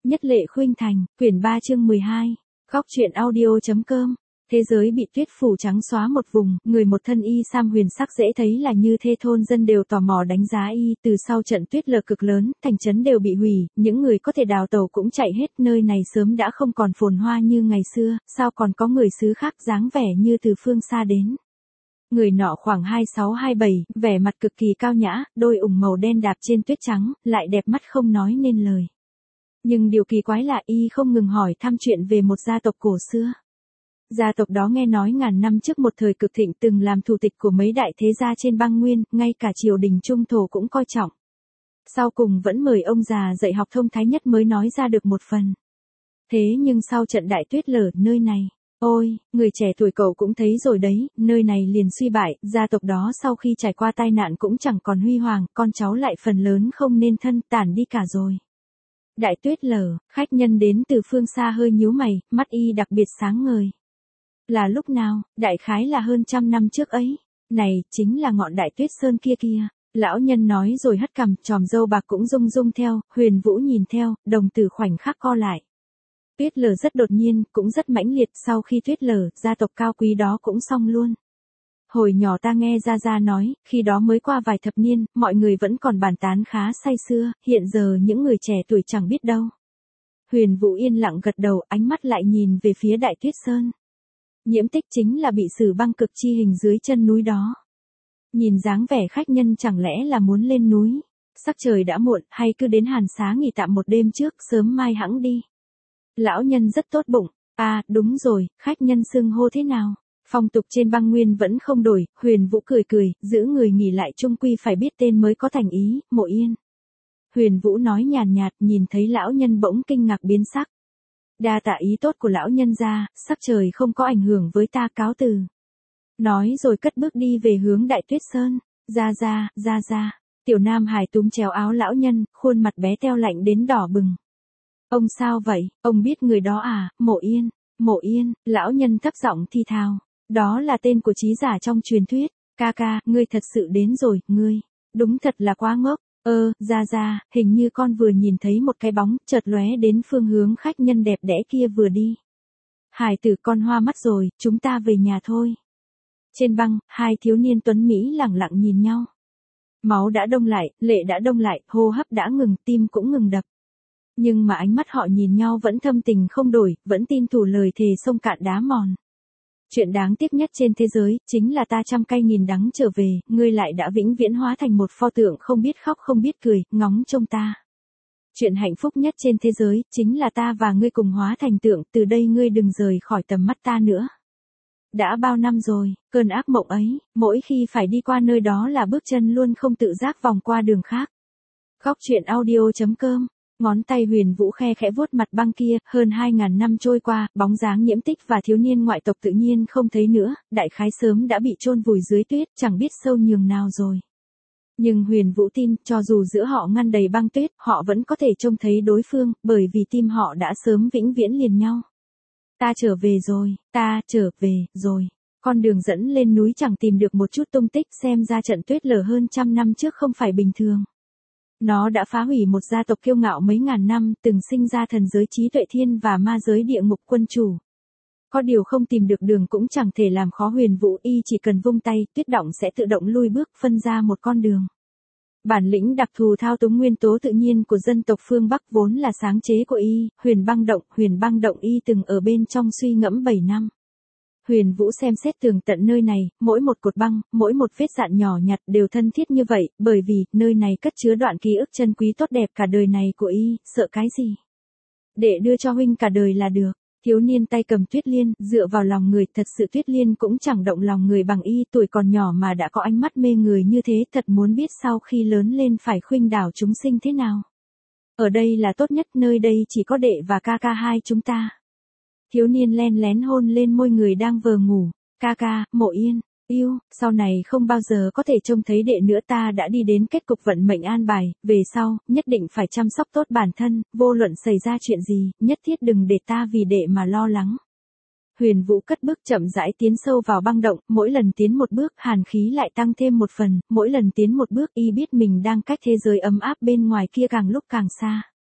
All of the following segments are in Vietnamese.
Nhất Lệ Khuynh Thành, quyển 3 chương 12. Góc truyện audio.com. Thế giới bị tuyết phủ trắng xóa một vùng, người một thân y sam huyền sắc dễ thấy là như thế, thôn dân đều tò mò đánh giá y. Từ sau trận tuyết lở cực lớn, thành trấn đều bị hủy, những người có thể đào tẩu cũng chạy hết, nơi này sớm đã không còn phồn hoa như ngày xưa, sao còn có người xứ khác dáng vẻ như từ phương xa đến. Người nọ khoảng 26-27, vẻ mặt cực kỳ cao nhã, đôi ủng màu đen đạp trên tuyết trắng, lại đẹp mắt không nói nên lời. Nhưng điều kỳ quái là y không ngừng hỏi thăm chuyện về một gia tộc cổ xưa. Gia tộc đó nghe nói ngàn năm trước một thời cực thịnh từng làm thủ tịch của mấy đại thế gia trên băng nguyên, ngay cả triều đình trung thổ cũng coi trọng. Sau cùng vẫn mời ông già dạy học thông thái nhất mới nói ra được một phần. Thế nhưng sau trận đại tuyết lở nơi này, ôi, người trẻ tuổi cậu cũng thấy rồi đấy, nơi này liền suy bại, gia tộc đó sau khi trải qua tai nạn cũng chẳng còn huy hoàng, con cháu lại phần lớn không nên thân, tản đi cả rồi. Đại tuyết lở, khách nhân đến từ phương xa hơi nhíu mày, mắt y đặc biệt sáng ngời. Là lúc nào? Đại khái là hơn 100 năm trước ấy. Này, chính là ngọn đại tuyết sơn kia kia. Lão nhân nói rồi hất cằm, chòm râu bạc cũng rung rung theo, Huyền Vũ nhìn theo, đồng tử khoảnh khắc co lại. Tuyết lở rất đột nhiên, cũng rất mãnh liệt, sau khi tuyết lở, gia tộc cao quý đó cũng xong luôn. Hồi nhỏ ta nghe Gia nói, khi đó mới qua vài thập niên, mọi người vẫn còn bàn tán khá say sưa, hiện giờ những người trẻ tuổi chẳng biết đâu. Huyền Vũ yên lặng gật đầu, ánh mắt lại nhìn về phía đại tuyết sơn. Nhiễm Tích chính là bị xử băng cực chi hình dưới chân núi đó. Nhìn dáng vẻ khách nhân chẳng lẽ là muốn lên núi. Sắc trời đã muộn, hay cứ đến Hàn Xá nghỉ tạm một đêm trước, sớm mai hẵng đi. Lão nhân rất tốt bụng. À, đúng rồi, khách nhân xưng hô thế nào? Phong tục trên băng nguyên vẫn không đổi. Huyền Vũ cười cười, giữ người nghỉ lại chung quy phải biết tên mới có thành ý, Mộ Yên. Huyền Vũ nói nhàn nhạt, nhìn thấy lão nhân bỗng kinh ngạc biến sắc. Đa tạ ý tốt của lão nhân gia, sắc trời không có ảnh hưởng với ta, cáo từ. Nói rồi cất bước đi về hướng đại tuyết sơn. Ra. Tiểu Nam Hải túm chéo áo lão nhân, khuôn mặt bé teo lạnh đến đỏ bừng. Ông sao vậy, ông biết người đó à? Mộ Yên, lão nhân thấp giọng thi thào. Đó là tên của trí giả trong truyền thuyết. Ca, ngươi thật sự đến rồi, ngươi. Đúng thật là quá ngốc. Ra, hình như con vừa nhìn thấy một cái bóng, chợt lóe đến phương hướng khách nhân đẹp đẽ kia vừa đi. Hải tử, con hoa mắt rồi, chúng ta về nhà thôi. Trên băng, hai thiếu niên tuấn Mỹ lẳng lặng nhìn nhau. Máu đã đông lại, lệ đã đông lại, hô hấp đã ngừng, tim cũng ngừng đập. Nhưng mà ánh mắt họ nhìn nhau vẫn thâm tình không đổi, vẫn tin thủ lời thề sông cạn đá mòn. Chuyện đáng tiếc nhất trên thế giới, chính là ta trăm cay nghìn đắng trở về, ngươi lại đã vĩnh viễn hóa thành một pho tượng không biết khóc không biết cười, ngóng trông ta. Chuyện hạnh phúc nhất trên thế giới, chính là ta và ngươi cùng hóa thành tượng, từ đây ngươi đừng rời khỏi tầm mắt ta nữa. Đã bao năm rồi, cơn ác mộng ấy, mỗi khi phải đi qua nơi đó là bước chân luôn không tự giác vòng qua đường khác. Góc truyện audio.com. Ngón tay Huyền Vũ khe khẽ vuốt mặt băng kia, hơn 2000 năm trôi qua, bóng dáng Nhiễm Tích và thiếu niên ngoại tộc tự nhiên không thấy nữa, đại khái sớm đã bị chôn vùi dưới tuyết, chẳng biết sâu nhường nào rồi. Nhưng Huyền Vũ tin, cho dù giữa họ ngăn đầy băng tuyết, họ vẫn có thể trông thấy đối phương, bởi vì tim họ đã sớm vĩnh viễn liền nhau. Ta trở về rồi. Con đường dẫn lên núi chẳng tìm được một chút tung tích, xem ra trận tuyết lở hơn 100 năm trước không phải bình thường. Nó đã phá hủy một gia tộc kiêu ngạo mấy ngàn năm, từng sinh ra thần giới trí tuệ thiên và ma giới địa ngục quân chủ. Có điều không tìm được đường cũng chẳng thể làm khó Huyền Vũ, y chỉ cần vung tay, tuyết động sẽ tự động lui bước, phân ra một con đường. Bản lĩnh đặc thù thao túng nguyên tố tự nhiên của dân tộc phương Bắc vốn là sáng chế của y, Huyền băng động y từng ở bên trong suy ngẫm 7 năm. Huyền Vũ xem xét tường tận nơi này, mỗi một cột băng, mỗi một vết dạn nhỏ nhặt đều thân thiết như vậy, bởi vì, nơi này cất chứa đoạn ký ức chân quý tốt đẹp cả đời này của y, sợ cái gì? Để đưa cho huynh cả đời là được. Thiếu niên tay cầm Tuyết Liên, dựa vào lòng người, thật sự Tuyết Liên cũng chẳng động lòng người bằng y, tuổi còn nhỏ mà đã có ánh mắt mê người như thế, thật muốn biết sau khi lớn lên phải khuynh đảo chúng sinh thế nào. Ở đây là tốt nhất, nơi đây chỉ có đệ và ca hai chúng ta. Thiếu niên len lén hôn lên môi người đang vờ ngủ. Ca, Mộ Yên, yêu, sau này không bao giờ có thể trông thấy đệ nữa, ta đã đi đến kết cục vận mệnh an bài, về sau, nhất định phải chăm sóc tốt bản thân, vô luận xảy ra chuyện gì, nhất thiết đừng để ta vì đệ mà lo lắng. Huyền Vũ cất bước chậm rãi tiến sâu vào băng động, mỗi lần tiến một bước, hàn khí lại tăng thêm một phần, mỗi lần tiến một bước, y biết mình đang cách thế giới ấm áp bên ngoài kia càng lúc càng xa.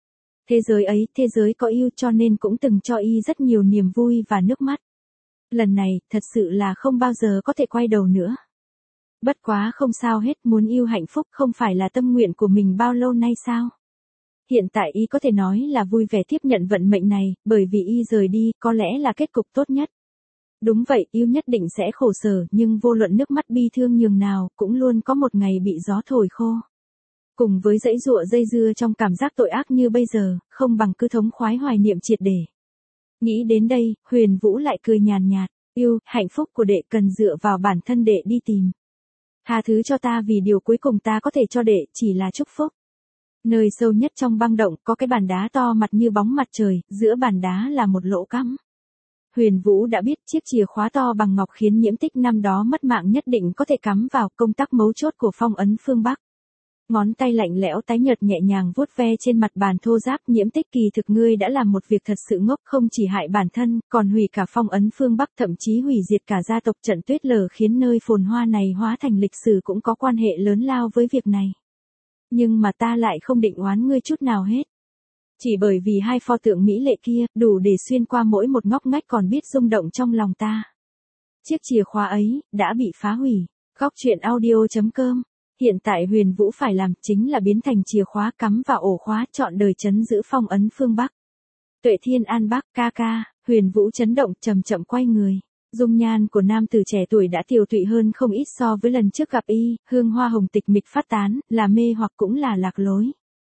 Thế giới ấy, thế giới có yêu cho nên cũng từng cho y rất nhiều niềm vui và nước mắt. Lần này, thật sự là không bao giờ có thể quay đầu nữa. Bất quá không sao hết, muốn yêu hạnh phúc không phải là tâm nguyện của mình bao lâu nay sao? Hiện tại y có thể nói là vui vẻ tiếp nhận vận mệnh này, bởi vì y rời đi, có lẽ là kết cục tốt nhất. Đúng vậy, yêu nhất định sẽ khổ sở, nhưng vô luận nước mắt bi thương nhường nào, cũng luôn có một ngày bị gió thổi khô. Cùng với dãy dụa dây dưa trong cảm giác tội ác như bây giờ, không bằng cứ thống khoái hoài niệm triệt để. Nghĩ đến đây, Huyền Vũ lại cười nhàn nhạt, yêu, hạnh phúc của đệ cần dựa vào bản thân đệ đi tìm. Tha thứ cho ta vì điều cuối cùng ta có thể cho đệ chỉ là chúc phúc. Nơi sâu nhất trong băng động có cái bàn đá to mặt như bóng mặt trời, giữa bàn đá là một lỗ cắm. Huyền Vũ đã biết chiếc chìa khóa to bằng ngọc khiến Nhiễm Tích năm đó mất mạng nhất định có thể cắm vào công tắc mấu chốt của phong ấn phương Bắc. Ngón tay lạnh lẽo tái nhợt nhẹ nhàng vuốt ve trên mặt bàn thô ráp. Nhiễm Tích, kỳ thực ngươi đã làm một việc thật sự ngốc, không chỉ hại bản thân, còn hủy cả phong ấn phương Bắc, thậm chí hủy diệt cả gia tộc Trận Tuyết Lở, khiến nơi phồn hoa này hóa thành lịch sử cũng có quan hệ lớn lao với việc này. Nhưng mà ta lại không định oán ngươi chút nào hết. Chỉ bởi vì hai pho tượng mỹ lệ kia, đủ để xuyên qua mỗi một ngóc ngách còn biết rung động trong lòng ta. Chiếc chìa khóa ấy, đã bị phá hủy. Góc truyện audio.com. Hiện tại Huyền Vũ phải làm chính là biến thành chìa khóa cắm vào ổ khóa trọn đời trấn giữ phong ấn phương Bắc. Tuệ Thiên An Bắc, ca ca. Huyền Vũ chấn động, chậm chậm quay người. Dung nhan của nam tử trẻ tuổi đã tiều tụy hơn không ít so với lần trước gặp y, hương hoa hồng tịch mịch phát tán, là mê hoặc cũng là lạc lối.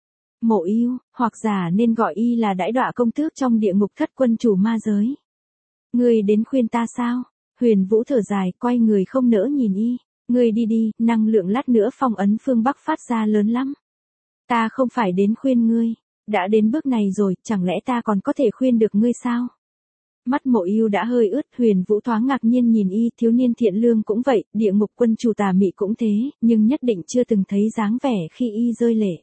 Mộ Yêu, hoặc giả nên gọi y là đãi đọa công tước trong địa ngục thất quân chủ ma giới. Ngươi đến khuyên ta sao? Huyền Vũ thở dài, quay người không nỡ nhìn y. Ngươi đi đi, năng lượng lát nữa phong ấn phương Bắc phát ra lớn lắm. Ta không phải đến khuyên ngươi. Đã đến bước này rồi, chẳng lẽ ta còn có thể khuyên được ngươi sao? Mắt Mộ Yêu đã hơi ướt. Huyền Vũ thoáng ngạc nhiên nhìn y, thiếu niên thiện lương cũng vậy, địa ngục quân chủ tà mị cũng thế, nhưng nhất định chưa từng thấy dáng vẻ khi y rơi lệ.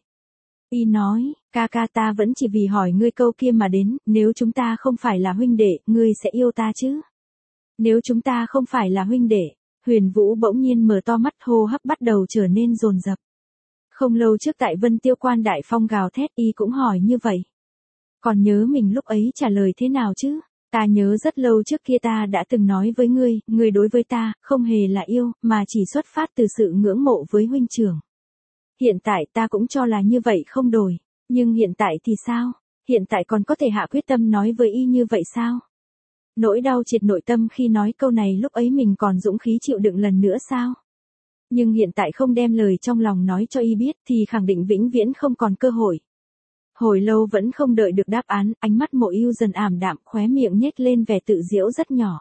Y nói, ca ca, ta vẫn chỉ vì hỏi ngươi câu kia mà đến, nếu chúng ta không phải là huynh đệ, ngươi sẽ yêu ta chứ? Nếu chúng ta không phải là huynh đệ. Huyền Vũ bỗng nhiên mở to mắt, hô hấp bắt đầu trở nên dồn dập. Không lâu trước tại Vân Tiêu Quan đại phong gào thét, y cũng hỏi như vậy. Còn nhớ mình lúc ấy trả lời thế nào chứ? Ta nhớ rất lâu trước kia ta đã từng nói với ngươi, ngươi đối với ta, không hề là yêu, mà chỉ xuất phát từ sự ngưỡng mộ với huynh trưởng. Hiện tại ta cũng cho là như vậy không đổi. Nhưng hiện tại thì sao? Hiện tại còn có thể hạ quyết tâm nói với y như vậy sao? Nỗi đau triệt nội tâm khi nói câu này lúc ấy mình còn dũng khí chịu đựng lần nữa sao? Nhưng hiện tại không đem lời trong lòng nói cho y biết thì khẳng định vĩnh viễn không còn cơ hội. Hồi lâu vẫn không đợi được đáp án, ánh mắt Mộ Yêu dần ảm đạm, khóe miệng nhếch lên vẻ tự giễu rất nhỏ.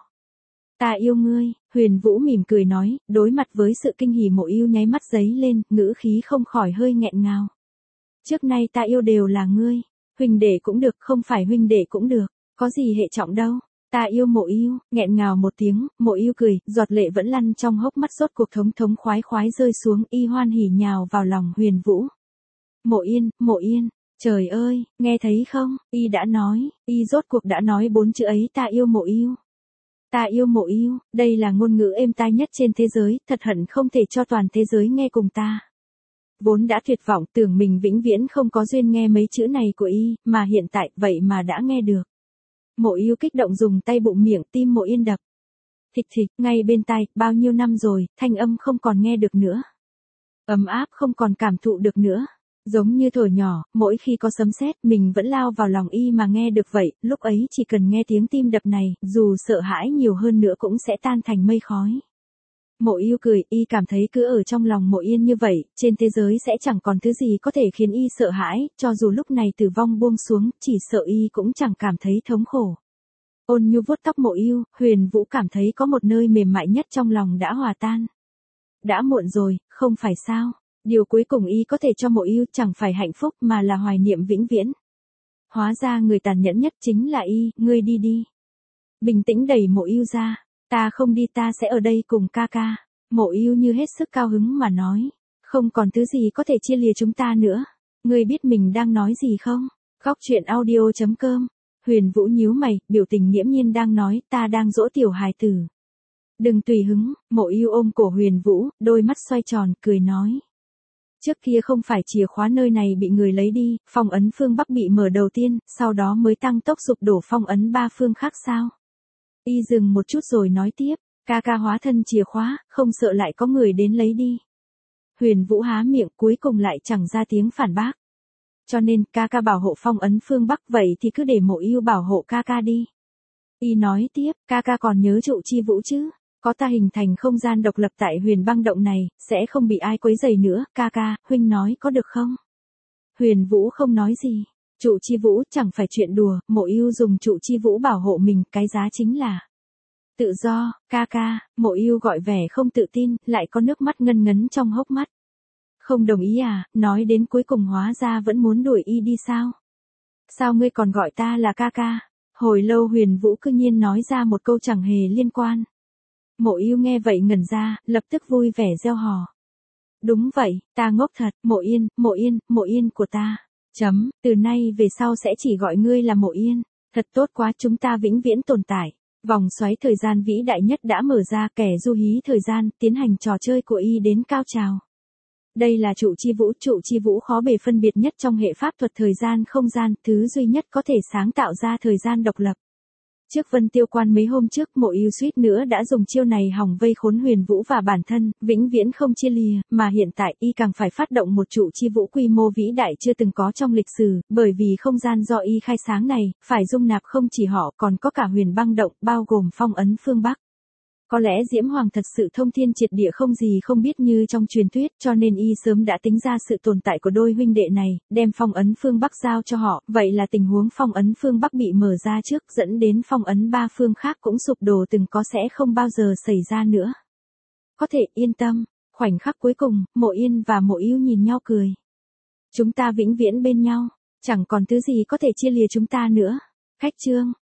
Ta yêu ngươi, Huyền Vũ mỉm cười nói, đối mặt với sự kinh hỉ Mộ Yêu nháy mắt giấy lên, ngữ khí không khỏi hơi nghẹn ngào. Trước nay ta yêu đều là ngươi, huynh đệ cũng được, không phải huynh đệ cũng được, có gì hệ trọng đâu. Ta yêu Mộ Yêu, nghẹn ngào một tiếng, Mộ Yêu cười, giọt lệ vẫn lăn trong hốc mắt, rốt cuộc thống khoái khoái rơi xuống, y hoan hỉ nhào vào lòng Huyền Vũ. Mộ Yên, trời ơi, nghe thấy không, y đã nói, y rốt cuộc đã nói 4 chữ ấy, ta yêu Mộ Yêu. Ta yêu Mộ Yêu, đây là ngôn ngữ êm tai nhất trên thế giới, thật hận không thể cho toàn thế giới nghe cùng ta. Vốn đã tuyệt vọng, tưởng mình vĩnh viễn không có duyên nghe mấy chữ này của y, mà hiện tại, vậy mà đã nghe được. Mộ Yêu kích động dùng tay bụng miệng, tim Mộ Yên đập. Thịch thịch, ngay bên tai, bao nhiêu năm rồi, thanh âm không còn nghe được nữa. Ấm áp không còn cảm thụ được nữa. Giống như thuở nhỏ, mỗi khi có sấm sét, mình vẫn lao vào lòng y mà nghe được vậy, lúc ấy chỉ cần nghe tiếng tim đập này, dù sợ hãi nhiều hơn nữa cũng sẽ tan thành mây khói. Mộ Yêu cười, y cảm thấy cứ ở trong lòng Mộ Yên như vậy, trên thế giới sẽ chẳng còn thứ gì có thể khiến y sợ hãi, cho dù lúc này tử vong buông xuống, chỉ sợ y cũng chẳng cảm thấy thống khổ. Ôn nhu vuốt tóc Mộ Yêu, Huyền Vũ cảm thấy có một nơi mềm mại nhất trong lòng đã hòa tan. Đã muộn rồi, không phải sao? Điều cuối cùng y có thể cho Mộ Yêu chẳng phải hạnh phúc mà là hoài niệm vĩnh viễn. Hóa ra người tàn nhẫn nhất chính là y, ngươi đi đi. Bình tĩnh đẩy Mộ Yêu ra. Ta không đi, ta sẽ ở đây cùng ca ca. Mộ Yêu như hết sức cao hứng mà nói. Không còn thứ gì có thể chia lìa chúng ta nữa. Ngươi biết mình đang nói gì không? Góc truyện audio.com. Huyền Vũ nhíu mày, biểu tình nghiễm nhiên đang nói, ta đang dỗ tiểu hài tử. Đừng tùy hứng. Mộ Yêu ôm cổ Huyền Vũ, đôi mắt xoay tròn, cười nói. Trước kia không phải chìa khóa nơi này bị người lấy đi, phong ấn phương Bắc bị mở đầu tiên, sau đó mới tăng tốc sụp đổ phong ấn ba phương khác sao? Y dừng một chút rồi nói tiếp, ca ca hóa thân chìa khóa, không sợ lại có người đến lấy đi. Huyền Vũ há miệng cuối cùng lại chẳng ra tiếng phản bác. Cho nên ca ca bảo hộ phong ấn phương Bắc, vậy thì cứ để Mộ Ưu bảo hộ ca ca đi. Y nói tiếp, ca ca còn nhớ Trụ Chi Vũ chứ? Có ta hình thành không gian độc lập tại Huyền Băng động này, sẽ không bị ai quấy rầy nữa, ca ca, huynh nói có được không? Huyền Vũ không nói gì. Trụ Chi Vũ chẳng phải chuyện đùa, Mộ Ưu dùng Trụ Chi Vũ bảo hộ mình, cái giá chính là tự do, ca ca. Mộ Ưu gọi vẻ không tự tin, lại có nước mắt ngân ngấn trong hốc mắt. Không đồng ý à, nói đến cuối cùng hóa ra vẫn muốn đuổi y đi sao? Sao ngươi còn gọi ta là ca ca? Hồi lâu Huyền Vũ cư nhiên nói ra một câu chẳng hề liên quan. Mộ Ưu nghe vậy ngẩn ra, lập tức vui vẻ reo hò. Đúng vậy, ta ngốc thật, Mộ Yên của ta. Từ nay về sau sẽ chỉ gọi ngươi là Mộ Yên. Thật tốt quá, chúng ta vĩnh viễn tồn tại. Vòng xoáy thời gian vĩ đại nhất đã mở ra, kẻ du hí thời gian, tiến hành trò chơi của y đến cao trào. Đây là Trụ Chi Vũ khó bề phân biệt nhất trong hệ pháp thuật thời gian không gian, thứ duy nhất có thể sáng tạo ra thời gian độc lập. Trước Vân Tiêu Quan mấy hôm trước, Mộ Ưu suýt nữa đã dùng chiêu này hòng vây khốn Huyền Vũ và bản thân, vĩnh viễn không chia lìa, mà hiện tại y càng phải phát động một Trụ Chi Vũ quy mô vĩ đại chưa từng có trong lịch sử, bởi vì không gian do y khai sáng này, phải dung nạp không chỉ họ, còn có cả Huyền Băng động, bao gồm phong ấn phương Bắc. Có lẽ Diễm Hoàng thật sự thông thiên triệt địa không gì không biết như trong truyền thuyết, cho nên y sớm đã tính ra sự tồn tại của đôi huynh đệ này, đem phong ấn phương Bắc giao cho họ, vậy là tình huống phong ấn phương Bắc bị mở ra trước, dẫn đến phong ấn ba phương khác cũng sụp đổ từng có sẽ không bao giờ xảy ra nữa. Có thể yên tâm, khoảnh khắc cuối cùng, Mộ Yên và Mộ Ưu nhìn nhau cười. Chúng ta vĩnh viễn bên nhau, chẳng còn thứ gì có thể chia lìa chúng ta nữa. Khách chương